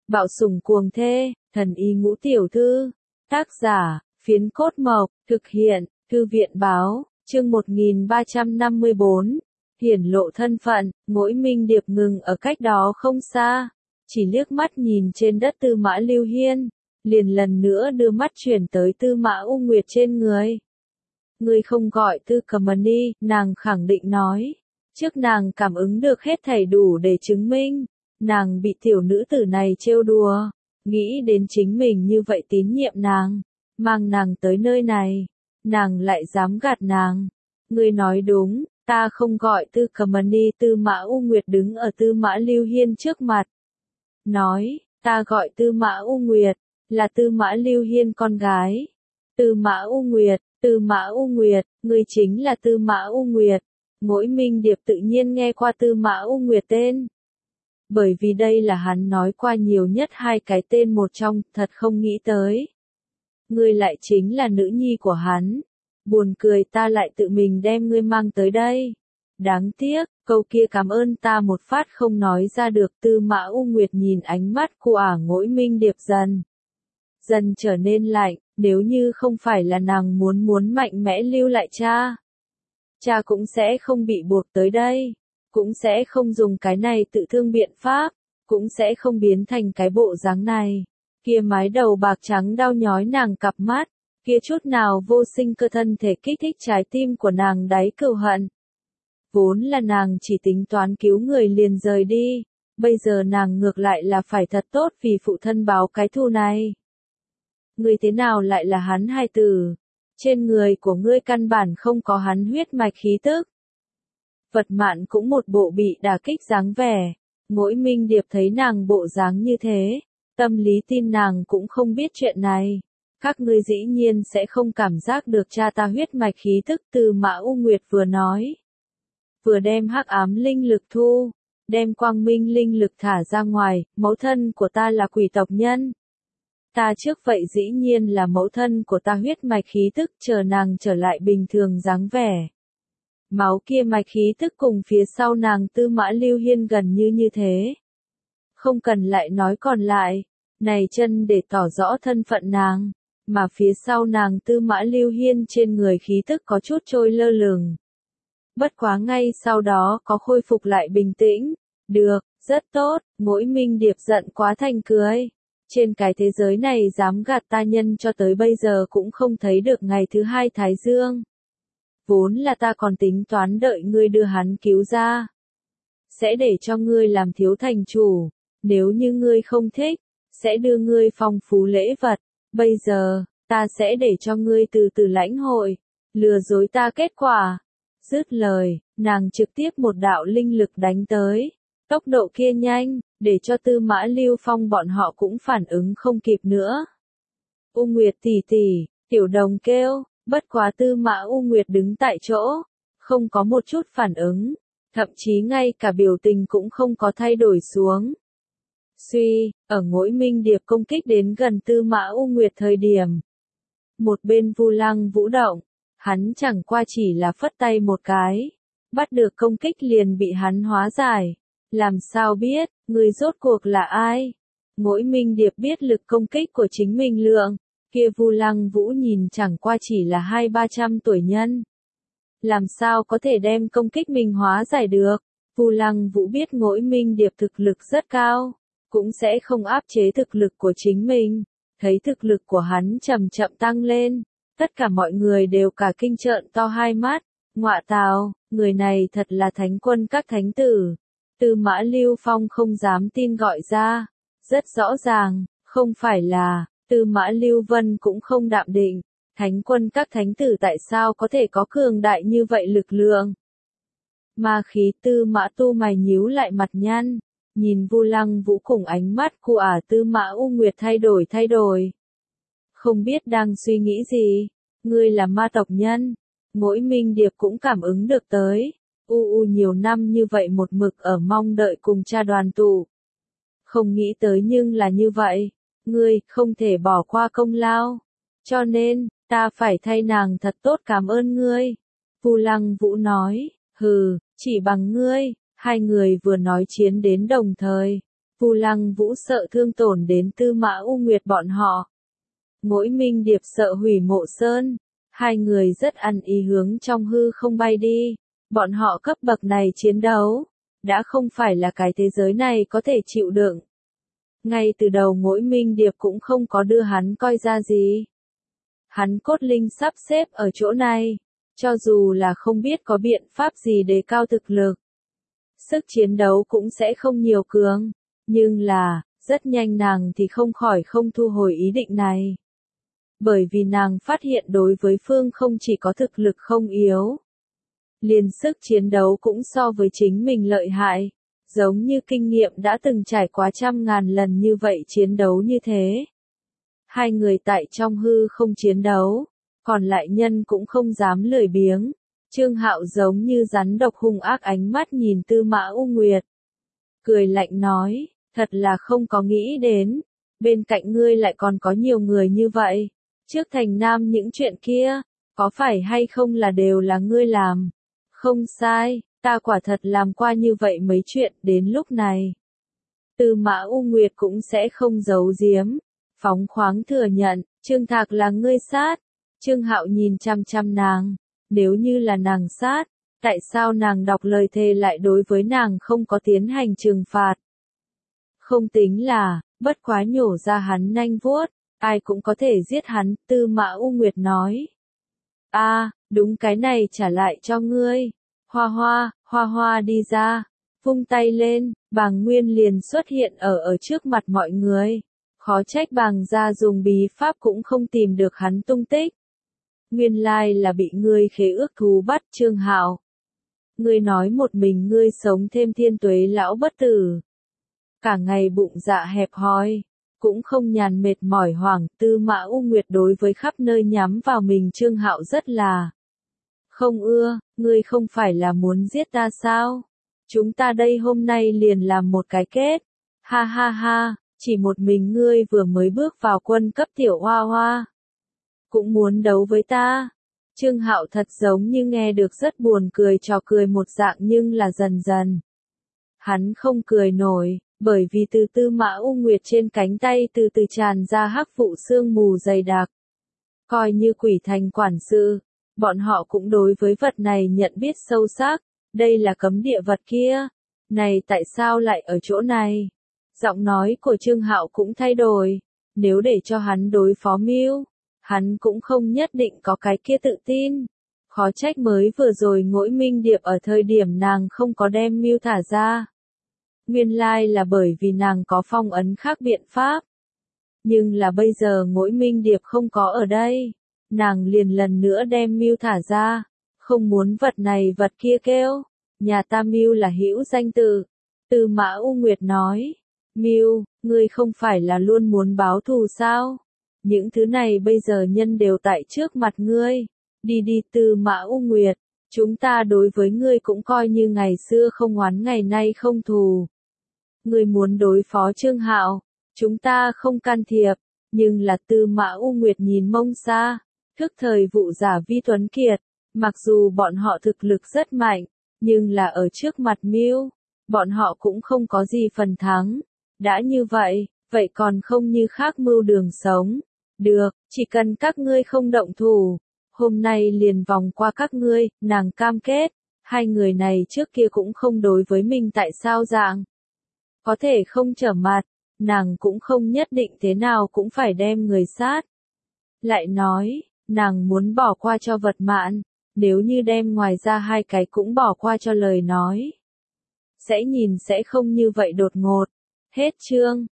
Bạo sủng cuồng thê, thần y ngũ tiểu thư. Tác giả, Phiến Cốt Mộc, thực hiện, Thư viện báo, chương 1354. Hiển lộ thân phận, Ngỗi Minh Điệp ngừng ở cách đó không xa, chỉ liếc mắt nhìn trên đất Tư Mã Lưu Hiên, liền lần nữa đưa mắt chuyển tới Tư Mã U Nguyệt trên người. Ngươi không gọi Tư Cầm Ni, nàng khẳng định nói. Trước nàng cảm ứng được hết thảy đủ để chứng minh, nàng bị tiểu nữ tử này trêu đùa, nghĩ đến chính mình như vậy tín nhiệm nàng, mang nàng tới nơi này, nàng lại dám gạt nàng. Ngươi nói đúng, ta không gọi Tư Cầm Ni. Tư Mã U Nguyệt đứng ở Tư Mã Lưu Hiên trước mặt, nói, ta gọi Tư Mã U Nguyệt, là Tư Mã Lưu Hiên con gái. Tư Mã U Nguyệt, Tư Mã U Nguyệt, ngươi chính là Tư Mã U Nguyệt. Ngỗi Minh Điệp tự nhiên nghe qua Tư Mã U Nguyệt tên. Bởi vì đây là hắn nói qua nhiều nhất hai cái tên một trong, thật không nghĩ tới. Ngươi lại chính là nữ nhi của hắn. Buồn cười, ta lại tự mình đem ngươi mang tới đây. Đáng tiếc, câu kia cảm ơn ta một phát không nói ra được. Tư Mã U Nguyệt nhìn ánh mắt của Ngỗi Minh Điệp dần trở nên lạnh, nếu như không phải là nàng muốn mạnh mẽ lưu lại cha cũng sẽ không bị buộc tới đây, cũng sẽ không dùng cái này tự thương biện pháp, cũng sẽ không biến thành cái bộ dáng này. Kia mái đầu bạc trắng đau nhói nàng cặp mắt, kia chút nào vô sinh cơ thân thể kích thích trái tim của nàng đáy cừu hận. Vốn là nàng chỉ tính toán cứu người liền rời đi, bây giờ nàng ngược lại là phải thật tốt vì phụ thân báo cái thù này. Ngươi thế nào lại là hắn hài tử? Trên người của ngươi căn bản không có hắn huyết mạch khí tức. Vật Mạn cũng một bộ bị đả kích dáng vẻ. Ngỗi Minh Điệp thấy nàng bộ dáng như thế, tâm lý tin nàng cũng không biết chuyện này. Các ngươi dĩ nhiên sẽ không cảm giác được cha ta huyết mạch khí tức. Tư Mã U Nguyệt vừa nói, vừa đem hắc ám linh lực thu, đem quang minh linh lực thả ra ngoài. Mẫu thân của ta là quỷ tộc nhân. Ta trước vậy dĩ nhiên là mẫu thân của ta huyết mạch khí tức. Chờ nàng trở lại bình thường dáng vẻ, máu kia mạch khí tức cùng phía sau nàng Tư Mã Lưu Hiên gần như thế. Không cần lại nói còn lại, này chân để tỏ rõ thân phận nàng, mà phía sau nàng Tư Mã Lưu Hiên trên người khí tức có chút trôi lơ lửng. Bất quá ngay sau đó có khôi phục lại bình tĩnh. Được, rất tốt. Ngỗi Minh Điệp giận quá thành cười. Trên cái thế giới này dám gạt ta nhân cho tới bây giờ cũng không thấy được ngày thứ hai Thái Dương. Vốn là ta còn tính toán đợi ngươi đưa hắn cứu ra, sẽ để cho ngươi làm thiếu thành chủ, nếu như ngươi không thích, sẽ đưa ngươi phong phú lễ vật. Bây giờ, ta sẽ để cho ngươi từ từ lãnh hội, lừa dối ta kết quả. Dứt lời, nàng trực tiếp một đạo linh lực đánh tới, tốc độ kia nhanh, để cho Tư Mã Lưu Phong bọn họ cũng phản ứng không kịp nữa. U Nguyệt tỷ tỷ, tiểu đồng kêu. Bất quá Tư Mã U Nguyệt đứng tại chỗ, không có một chút phản ứng, thậm chí ngay cả biểu tình cũng không có thay đổi xuống. Suy, ở Ngỗi Minh Điệp công kích đến gần Tư Mã U Nguyệt thời điểm, một bên Vu Lăng Vũ động, hắn chẳng qua chỉ là phất tay một cái, bắt được công kích liền bị hắn hóa giải. Làm sao biết, người rốt cuộc là ai? Ngỗi Minh Điệp biết lực công kích của chính mình lượng. Kia Vu Lăng Vũ nhìn chẳng qua chỉ là 200-300 tuổi nhân. Làm sao có thể đem công kích mình hóa giải được? Vu Lăng Vũ biết Ngỗi Minh Điệp thực lực rất cao, cũng sẽ không áp chế thực lực của chính mình. Thấy thực lực của hắn chậm chậm tăng lên, tất cả mọi người đều cả kinh trợn to hai mắt. Ngọa tào, người này thật là thánh quân các thánh tử. Tư Mã Lưu Phong không dám tin gọi ra. Rất rõ ràng, không phải là. Tư Mã Lưu Vân cũng không đạm định, thánh quân các thánh tử tại sao có thể có cường đại như vậy lực lượng? Ma khí. Tư Mã Tu mày nhíu lại mặt nhăn, nhìn Vu Lăng Vũ cùng ánh mắt của Tư Mã U Nguyệt thay đổi. Không biết đang suy nghĩ gì, ngươi là ma tộc nhân. Ngỗi Minh Điệp cũng cảm ứng được tới, nhiều năm như vậy một mực ở mong đợi cùng cha đoàn tụ. Không nghĩ tới nhưng là như vậy. Ngươi không thể bỏ qua công lao, cho nên, ta phải thay nàng thật tốt cảm ơn ngươi. Vu Lăng Vũ nói, hừ, chỉ bằng ngươi. Hai người vừa nói chiến đến đồng thời, Vu Lăng Vũ sợ thương tổn đến Tư Mã U Nguyệt bọn họ. Mỗi Minh Điệp sợ hủy Mộ Sơn. Hai người rất ăn ý hướng trong hư không bay đi. Bọn họ cấp bậc này chiến đấu, đã không phải là cái thế giới này có thể chịu đựng. Ngay từ đầu Mỗi Minh Điệp cũng không có đưa hắn coi ra gì. Hắn cốt linh sắp xếp ở chỗ này, cho dù là không biết có biện pháp gì đề cao thực lực. Sức chiến đấu cũng sẽ không nhiều cường, nhưng là, rất nhanh nàng thì không khỏi không thu hồi ý định này. Bởi vì nàng phát hiện đối với phương không chỉ có thực lực không yếu, liền sức chiến đấu cũng so với chính mình lợi hại, giống như kinh nghiệm đã từng trải qua trăm ngàn lần như vậy chiến đấu như thế. Hai người tại trong hư không chiến đấu, còn lại nhân cũng không dám lười biếng. Trương Hạo giống như rắn độc hung ác ánh mắt nhìn Tư Mã U Nguyệt. Cười lạnh nói, thật là không có nghĩ đến, bên cạnh ngươi lại còn có nhiều người như vậy. Trước thành nam những chuyện kia, có phải hay không là đều là ngươi làm? Không sai, ta quả thật làm qua như vậy mấy chuyện đến lúc này. Tư Mã U Nguyệt cũng sẽ không giấu giếm, phóng khoáng thừa nhận, Trương Thạc là ngươi sát. Trương Hạo nhìn chăm chăm nàng, nếu như là nàng sát, tại sao nàng đọc lời thề lại đối với nàng không có tiến hành trừng phạt? Không tính là, bất quá nhổ ra hắn nanh vuốt, ai cũng có thể giết hắn, Tư Mã U Nguyệt nói. Đúng cái này trả lại cho ngươi. Hoa hoa đi ra, vung tay lên, Bàng Nguyên liền xuất hiện ở trước mặt mọi người. Khó trách Bàng gia dùng bí pháp cũng không tìm được hắn tung tích. Nguyên lai là bị ngươi khế ước thú bắt. Trương Hạo. Ngươi nói một mình ngươi sống thêm thiên tuế lão bất tử. Cả ngày bụng dạ hẹp hòi, cũng không nhàn mệt mỏi hoảng. Tư Mã U Nguyệt đối với khắp nơi nhắm vào mình Trương Hạo rất là không ưa. Ngươi không phải là muốn giết ta sao? Chúng ta đây hôm nay liền làm một cái kết. Ha ha ha, chỉ một mình ngươi vừa mới bước vào quân cấp tiểu hoa hoa, cũng muốn đấu với ta. Trương Hạo thật giống như nghe được rất buồn cười trò cười một dạng, nhưng là dần dần hắn không cười nổi, bởi vì từ Tư Mã U Nguyệt trên cánh tay từ từ tràn ra hắc vụ sương mù dày đặc. Coi như Quỷ Thành quản sự, bọn họ cũng đối với vật này nhận biết sâu sắc, đây là cấm địa vật kia, này tại sao lại ở chỗ này? Giọng nói của Trương Hạo cũng thay đổi, nếu để cho hắn đối phó Mưu, hắn cũng không nhất định có cái kia tự tin. Khó trách mới vừa rồi Ngỗi Minh Điệp ở thời điểm nàng không có đem Mưu thả ra. Nguyên lai là bởi vì nàng có phong ấn khác biện pháp. Nhưng là bây giờ Ngỗi Minh Điệp không có ở đây, nàng liền lần nữa đem Mưu thả ra, không muốn vật này vật kia kêu. Nhà ta Mưu là hữu danh từ. Tư Mã U Nguyệt nói, Mưu, ngươi không phải là luôn muốn báo thù sao? Những thứ này bây giờ nhân đều tại trước mặt ngươi. Đi đi Tư Mã U Nguyệt, chúng ta đối với ngươi cũng coi như ngày xưa không oán ngày nay không thù. Ngươi muốn đối phó Trương Hạo, chúng ta không can thiệp, nhưng là Tư Mã U Nguyệt nhìn Mông Sa, thức thời vụ giả Vi Tuấn Kiệt, mặc dù bọn họ thực lực rất mạnh, nhưng là ở trước mặt Mưu, bọn họ cũng không có gì phần thắng. Đã như vậy, vậy còn không như khác mưu đường sống. Được, chỉ cần các ngươi không động thủ, hôm nay liền vòng qua các ngươi. Nàng cam kết, hai người này trước kia cũng không đối với mình tại sao dạng. Có thể không trở mặt, nàng cũng không nhất định thế nào cũng phải đem người sát. Lại nói, nàng muốn bỏ qua cho Vật Mạn, nếu như đem ngoài ra hai cái cũng bỏ qua cho lời nói, sẽ nhìn sẽ không như vậy đột ngột. Hết chương.